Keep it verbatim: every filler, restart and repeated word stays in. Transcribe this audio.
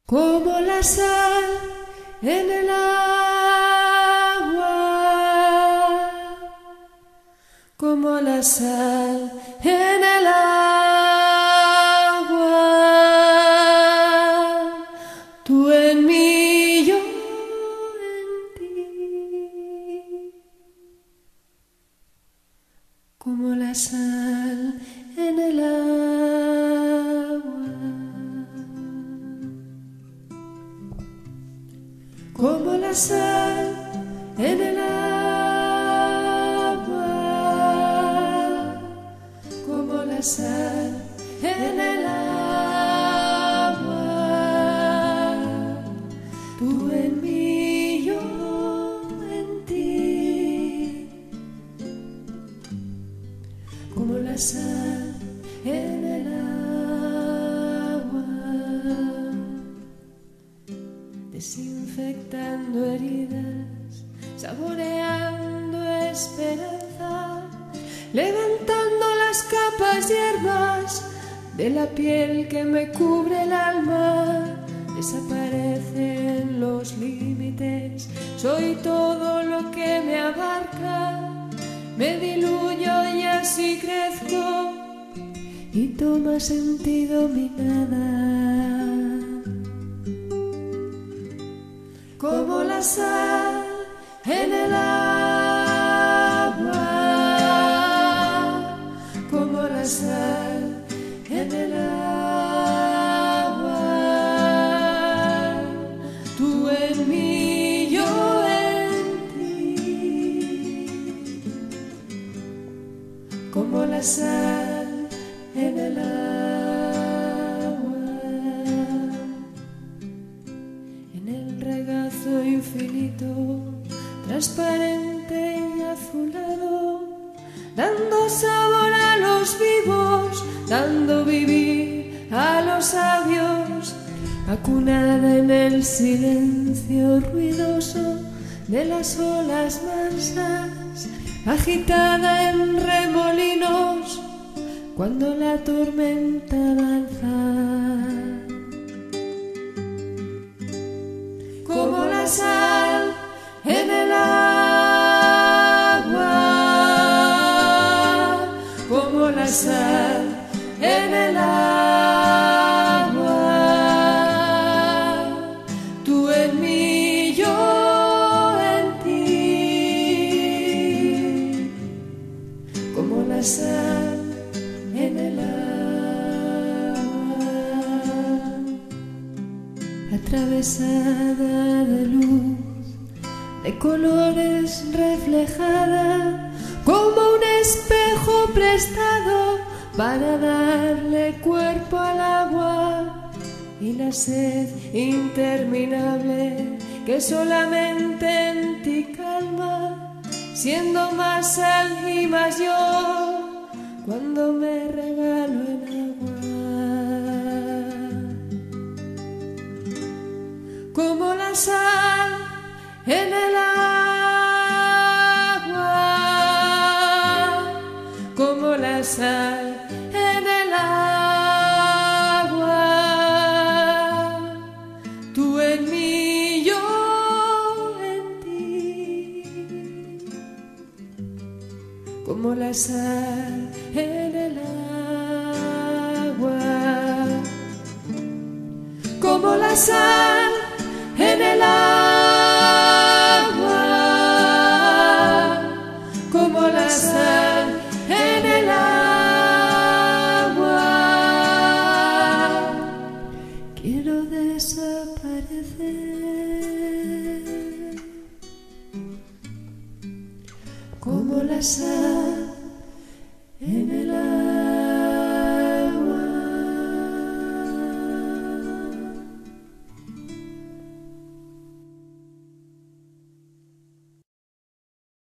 como la sal en el agua, como la sal en el agua, tú en mí, yo en ti, como la sal en el agua. Como la sal en el agua, como la sal en el agua, tú en mí, yo en ti, como la sal en el agua. Desinfectando heridas, saboreando esperanza, levantando las capas hierbas de la piel que me cubre el alma. Desaparecen los límites, soy todo lo que me abarca, me diluyo y así crezco y toma sentido mi nada. Como la sal en el agua, como la sal en el agua, tú en mí, yo en ti, como la sal en el agua. Infinito, transparente y azulado, dando sabor a los vivos, dando vivir a los sabios, acunada en el silencio ruidoso de las olas mansas, agitada en remolinos cuando la tormenta avanza. Como la sal en el agua, como la sal en el agua, tú en mí, yo en ti, como la sal en el agua. Atravesada de luz, de colores reflejada, como un espejo prestado para darle cuerpo al agua y la sed interminable que solamente en ti calma, siendo más sal y más yo cuando me regalo en agua. Como la sal en el agua, como la sal en el agua, tú en mí, yo en ti, como la sal en el agua, como la sal en el agua, como la sal en el agua, quiero desaparecer, como la sal en el agua.